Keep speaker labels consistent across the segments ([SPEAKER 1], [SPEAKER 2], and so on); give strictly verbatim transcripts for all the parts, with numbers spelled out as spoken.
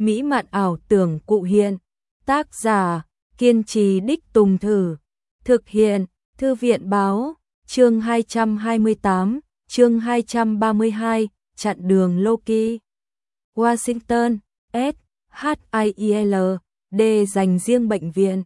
[SPEAKER 1] mỹ mạn ảo tưởng cụ hiện. Tác giả, kiên trì đích tùng thử. Thực hiện, Thư viện Báo, chương hai trăm hai mươi tám, chương hai trăm ba mươi hai, chặn đường Loki. Washington, S, H I I L, D dành riêng bệnh viện.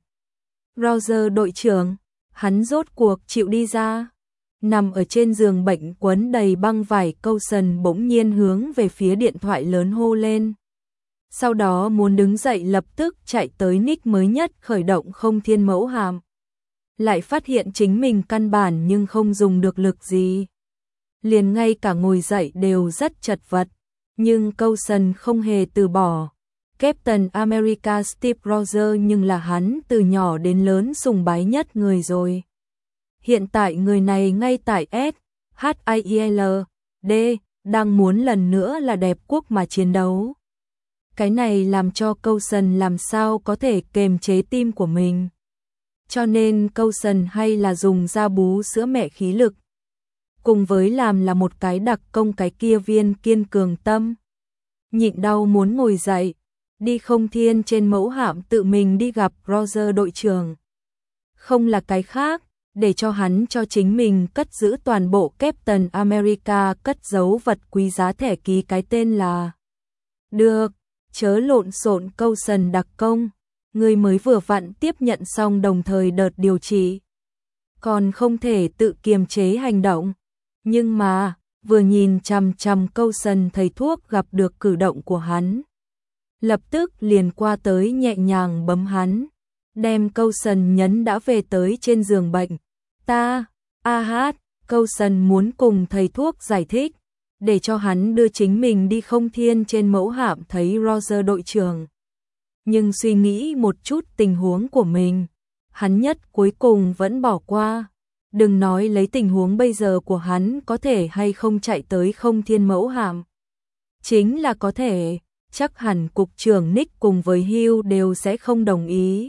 [SPEAKER 1] Roger đội trưởng, hắn rốt cuộc chịu đi ra. Nằm ở trên giường bệnh quấn đầy băng vải, Coulson bỗng nhiên hướng về phía điện thoại lớn hô lên. Sau đó muốn đứng dậy lập tức chạy tới nick mới nhất khởi động không thiên mẫu hàm. Lại phát hiện chính mình căn bản nhưng không dùng được lực gì. Liền ngay cả ngồi dậy đều rất chật vật. Nhưng Coulson không hề từ bỏ. Captain America Steve Rogers nhưng là hắn từ nhỏ đến lớn sùng bái nhất người rồi. Hiện tại người này ngay tại S, H I I L, D, đang muốn lần nữa là đẹp quốc mà chiến đấu. Cái này làm cho Coulson làm sao có thể kềm chế tim của mình. Cho nên Coulson hay là dùng ra bú sữa mẹ khí lực. Cùng với làm là một cái đặc công cái kia viên kiên cường tâm. Nhịn đau muốn ngồi dậy, đi không thiên trên mẫu hạm tự mình đi gặp Roger đội trưởng. Không là cái khác, để cho hắn cho chính mình cất giữ toàn bộ Captain America cất giấu vật quý giá thẻ ký cái tên là. Được, chớ lộn xộn Coulson đặc công, người mới vừa vặn tiếp nhận xong đồng thời đợt điều trị. Còn không thể tự kiềm chế hành động. Nhưng mà, vừa nhìn chằm chằm Coulson thầy thuốc gặp được cử động của hắn. Lập tức liền qua tới nhẹ nhàng bấm hắn. Đem Coulson nhấn đã về tới trên giường bệnh. Ta, a hát, Coulson muốn cùng thầy thuốc giải thích. Để cho hắn đưa chính mình đi không thiên trên mẫu hạm thấy Roger đội trưởng. Nhưng suy nghĩ một chút tình huống của mình. Hắn nhất cuối cùng vẫn bỏ qua. Đừng nói lấy tình huống bây giờ của hắn có thể hay không chạy tới không thiên mẫu hạm. Chính là có thể, chắc hẳn cục trưởng Nick cùng với Hugh đều sẽ không đồng ý.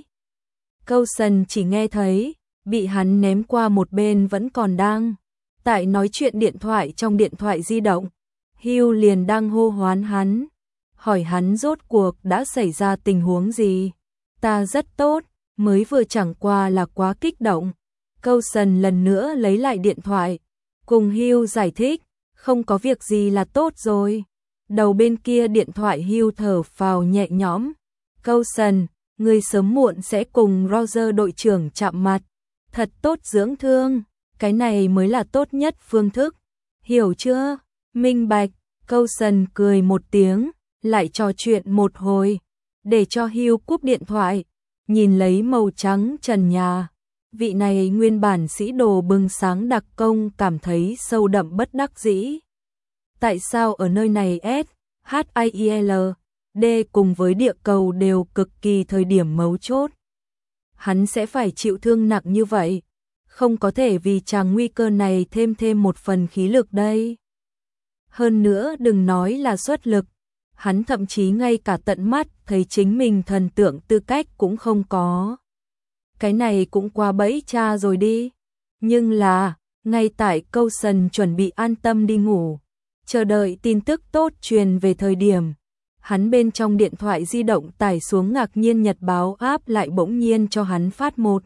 [SPEAKER 1] Coulson chỉ nghe thấy, bị hắn ném qua một bên vẫn còn đang. Tại nói chuyện điện thoại trong điện thoại di động, Hugh liền đang hô hoán hắn. Hỏi hắn rốt cuộc đã xảy ra tình huống gì. Ta rất tốt, mới vừa chẳng qua là quá kích động. Coulson lần nữa lấy lại điện thoại, cùng Hugh giải thích, không có việc gì là tốt rồi. Đầu bên kia điện thoại Hugh thở phào nhẹ nhõm. Coulson, người sớm muộn sẽ cùng Roger đội trưởng chạm mặt. Thật tốt dưỡng thương, cái này mới là tốt nhất phương thức. Hiểu chưa? Minh bạch. Coulson cười một tiếng, lại trò chuyện một hồi, để cho Hugh cúp điện thoại, nhìn lấy màu trắng trần nhà. Vị này nguyên bản sĩ đồ bừng sáng đặc công cảm thấy sâu đậm bất đắc dĩ. Tại sao ở nơi này S, H I I L, D cùng với địa cầu đều cực kỳ thời điểm mấu chốt. Hắn sẽ phải chịu thương nặng như vậy. Không có thể vì chàng nguy cơ này thêm thêm một phần khí lực đây. Hơn nữa đừng nói là xuất lực. Hắn thậm chí ngay cả tận mắt thấy chính mình thần tượng tư cách cũng không có. Cái này cũng qua bẫy cha rồi đi. Nhưng là, ngay tại Coulson chuẩn bị an tâm đi ngủ, chờ đợi tin tức tốt truyền về thời điểm, hắn bên trong điện thoại di động tải xuống ngạc nhiên nhật báo áp lại bỗng nhiên cho hắn phát một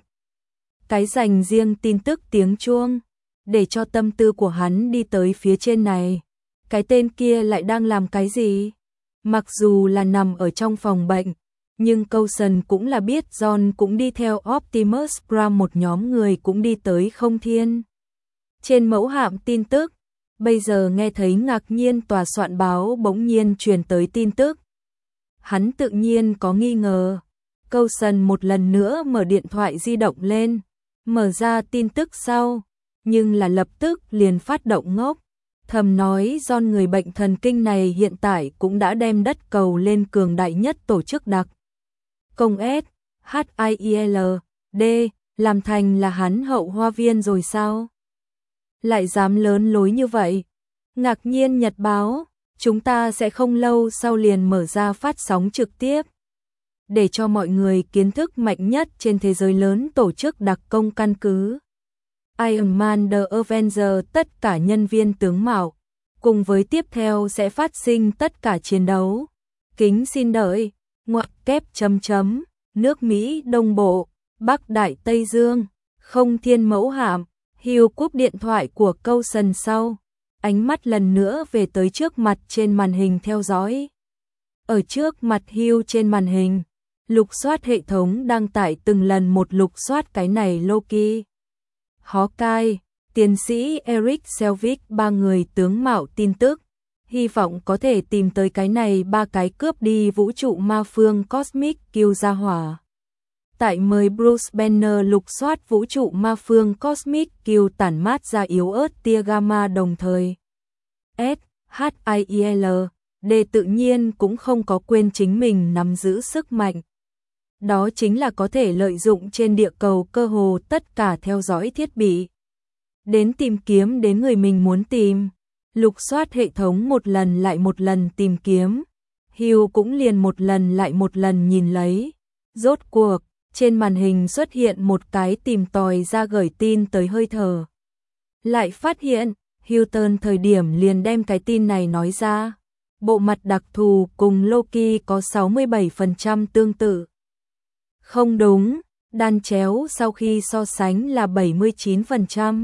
[SPEAKER 1] cái dành riêng tin tức tiếng chuông, để cho tâm tư của hắn đi tới phía trên này. Cái tên kia lại đang làm cái gì? Mặc dù là nằm ở trong phòng bệnh, nhưng Coulson cũng là biết John cũng đi theo Optimus Prime, một nhóm người cũng đi tới không thiên. Trên mẫu hạm tin tức, bây giờ nghe thấy ngạc nhiên tòa soạn báo bỗng nhiên truyền tới tin tức. Hắn tự nhiên có nghi ngờ. Coulson một lần nữa mở điện thoại di động lên, mở ra tin tức sau, nhưng là lập tức liền phát động ngốc. Thầm nói John người bệnh thần kinh này hiện tại cũng đã đem đất cầu lên cường đại nhất tổ chức đặc công S, H I I L, D, làm thành là hắn hậu hoa viên rồi sao? Lại dám lớn lối như vậy? Ngạc nhiên nhật báo, chúng ta sẽ không lâu sau liền mở ra phát sóng trực tiếp. Để cho mọi người kiến thức mạnh nhất trên thế giới lớn tổ chức đặc công căn cứ. Iron Man The Avenger tất cả nhân viên tướng mạo, cùng với tiếp theo sẽ phát sinh tất cả chiến đấu. Kính xin đợi, ngoặc kép chấm chấm, nước Mỹ Đông Bộ, Bắc Đại Tây Dương, không thiên mẫu hạm, Hugh cúp điện thoại của Coulson sau. Ánh mắt lần nữa về tới trước mặt trên màn hình theo dõi. Ở trước mặt Hugh trên màn hình, lục soát hệ thống đăng tải từng lần một lục soát cái này Loki. Hawkeye, tiến sĩ Eric Selvig ba người tướng mạo tin tức. Hy vọng có thể tìm tới cái này ba cái cướp đi vũ trụ ma phương Cosmic Kill ra hỏa. Tại mời Bruce Banner lục soát vũ trụ ma phương Cosmic Kill tản mát ra yếu ớt tia gamma đồng thời. S, H I E L, D tự nhiên cũng không có quên chính mình nắm giữ sức mạnh. Đó chính là có thể lợi dụng trên địa cầu cơ hồ tất cả theo dõi thiết bị. Đến tìm kiếm đến người mình muốn tìm. Lục soát hệ thống một lần lại một lần tìm kiếm. Hugh cũng liền một lần lại một lần nhìn lấy. Rốt cuộc, trên màn hình xuất hiện một cái tìm tòi ra gửi tin tới hơi thở. Lại phát hiện, Hilton thời điểm liền đem cái tin này nói ra. Bộ mặt đặc thù cùng Loki có sáu mươi bảy phần trăm tương tự. Không đúng, đan chéo sau khi so sánh là bảy mươi chín phần trăm.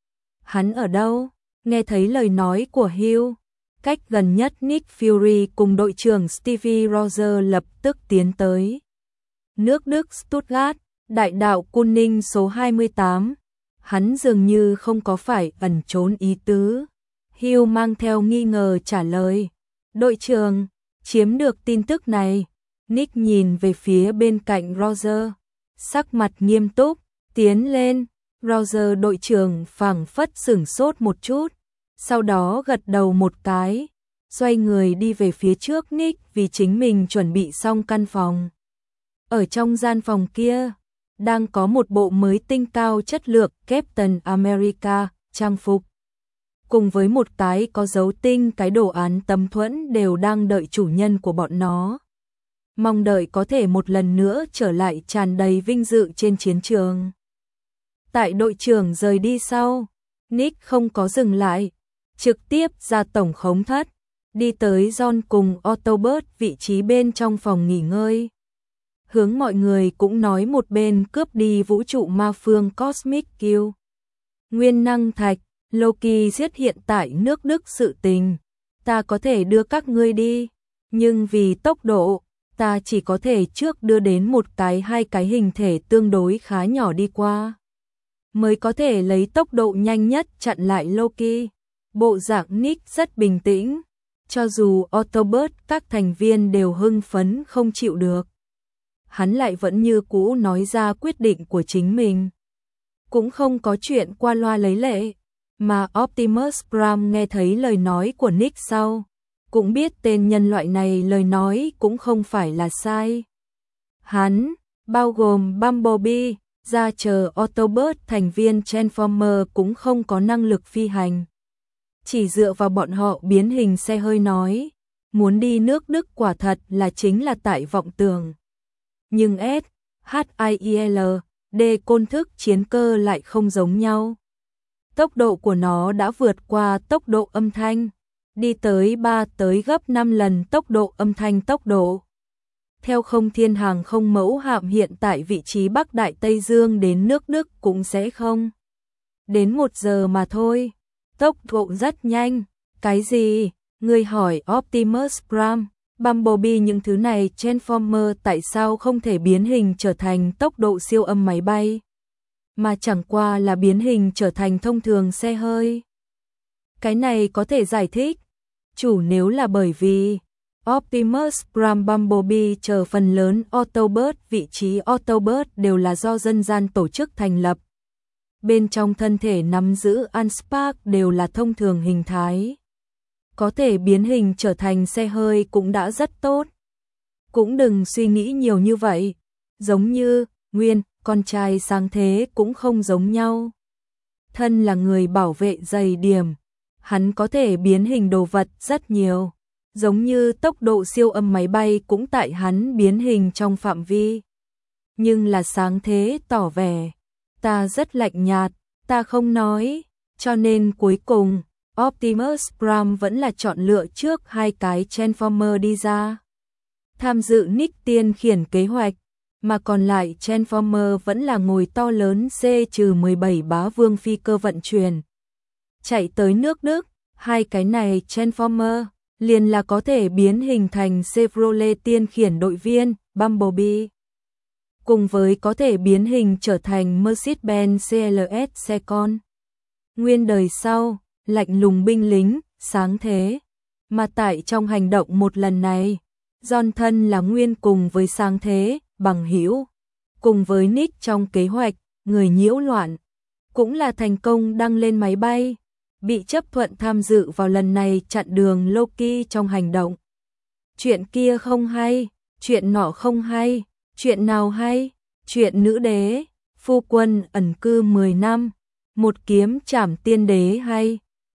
[SPEAKER 1] Hắn ở đâu? Nghe thấy lời nói của Hugh, cách gần nhất Nick Fury cùng đội trưởng Stevie Rogers lập tức tiến tới. Nước Đức Stuttgart, đại đạo Quân Ninh số hai mươi tám. Hắn dường như không có phải ẩn trốn ý tứ. Hugh mang theo nghi ngờ trả lời. Đội trưởng, chiếm được tin tức này. Nick nhìn về phía bên cạnh Roger. Sắc mặt nghiêm túc, tiến lên. Roger đội trưởng phảng phất sửng sốt một chút. Sau đó gật đầu một cái. Xoay người đi về phía trước Nick vì chính mình chuẩn bị xong căn phòng. Ở trong gian phòng kia, đang có một bộ mới tinh cao chất lượng Captain America trang phục. Cùng với một cái có dấu tinh cái đồ án tấm thuẫn đều đang đợi chủ nhân của bọn nó. Mong đợi có thể một lần nữa trở lại tràn đầy vinh dự trên chiến trường. Tại đội trưởng rời đi sau, Nick không có dừng lại, trực tiếp ra tổng khống thất, đi tới John cùng Autobot vị trí bên trong phòng nghỉ ngơi. Hướng mọi người cũng nói một bên cướp đi vũ trụ ma phương Cosmic Kill. Nguyên năng thạch, Loki giết hiện tại nước Đức sự tình. Ta có thể đưa các ngươi đi, nhưng vì tốc độ, ta chỉ có thể trước đưa đến một cái hai cái hình thể tương đối khá nhỏ đi qua. Mới có thể lấy tốc độ nhanh nhất chặn lại Loki. Bộ dạng Nick rất bình tĩnh, cho dù Autobot các thành viên đều hưng phấn không chịu được. Hắn lại vẫn như cũ nói ra quyết định của chính mình. Cũng không có chuyện qua loa lấy lệ, mà Optimus Prime nghe thấy lời nói của Nick sau, cũng biết tên nhân loại này lời nói cũng không phải là sai. Hắn, bao gồm Bumblebee, ra chờ Autobot thành viên Transformer cũng không có năng lực phi hành. Chỉ dựa vào bọn họ biến hình xe hơi nói, muốn đi nước Đức quả thật là chính là tại vọng tưởng. Nhưng S, H I E L, D côn thức chiến cơ lại không giống nhau. Tốc độ của nó đã vượt qua tốc độ âm thanh, đi tới ba tới gấp năm lần tốc độ âm thanh tốc độ. Theo không thiên hàng không mẫu hạm hiện tại vị trí Bắc Đại Tây Dương đến nước Đức cũng sẽ không. Đến một giờ mà thôi. Tốc độ rất nhanh. Cái gì? Người hỏi Optimus Prime, Bumblebee những thứ này Transformer tại sao không thể biến hình trở thành tốc độ siêu âm máy bay? Mà chẳng qua là biến hình trở thành thông thường xe hơi. Cái này có thể giải thích. Chủ nếu là bởi vì Optimus Prime Bumblebee chờ phần lớn Autobot vị trí Autobot đều là do dân gian tổ chức thành lập. Bên trong thân thể nắm giữ Anspark đều là thông thường hình thái. Có thể biến hình trở thành xe hơi cũng đã rất tốt. Cũng đừng suy nghĩ nhiều như vậy. Giống như, Nguyên, con trai sáng thế cũng không giống nhau. Thân là người bảo vệ dày điểm. Hắn có thể biến hình đồ vật rất nhiều. Giống như tốc độ siêu âm máy bay cũng tại hắn biến hình trong phạm vi. Nhưng là sáng thế tỏ vẻ. Ta rất lạnh nhạt, ta không nói. Cho nên cuối cùng, Optimus Prime vẫn là chọn lựa trước hai cái Transformer đi ra. tham dự Nick tiên khiển kế hoạch, mà còn lại Transformer vẫn là ngồi to lớn C mười bảy bá vương phi cơ vận chuyển. Chạy tới nước Đức, hai cái này Transformer liền là có thể biến hình thành Chevrolet tiên khiển đội viên, Bumblebee. Cùng với có thể biến hình trở thành Mercedes-Benz xê lờ ét xe con. Nguyên đời sau, lạnh lùng binh lính, sáng thế. Mà tại trong hành động một lần này, John thân là nguyên cùng với sáng thế, bằng hữu, cùng với Nick trong kế hoạch, người nhiễu loạn, cũng là thành công đăng lên máy bay, bị chấp thuận tham dự vào lần này chặn đường Loki trong hành động. Chuyện kia không hay, chuyện nọ không hay, chuyện nào hay, chuyện nữ đế, phu quân ẩn cư mười năm, một kiếm trảm tiên đế hay.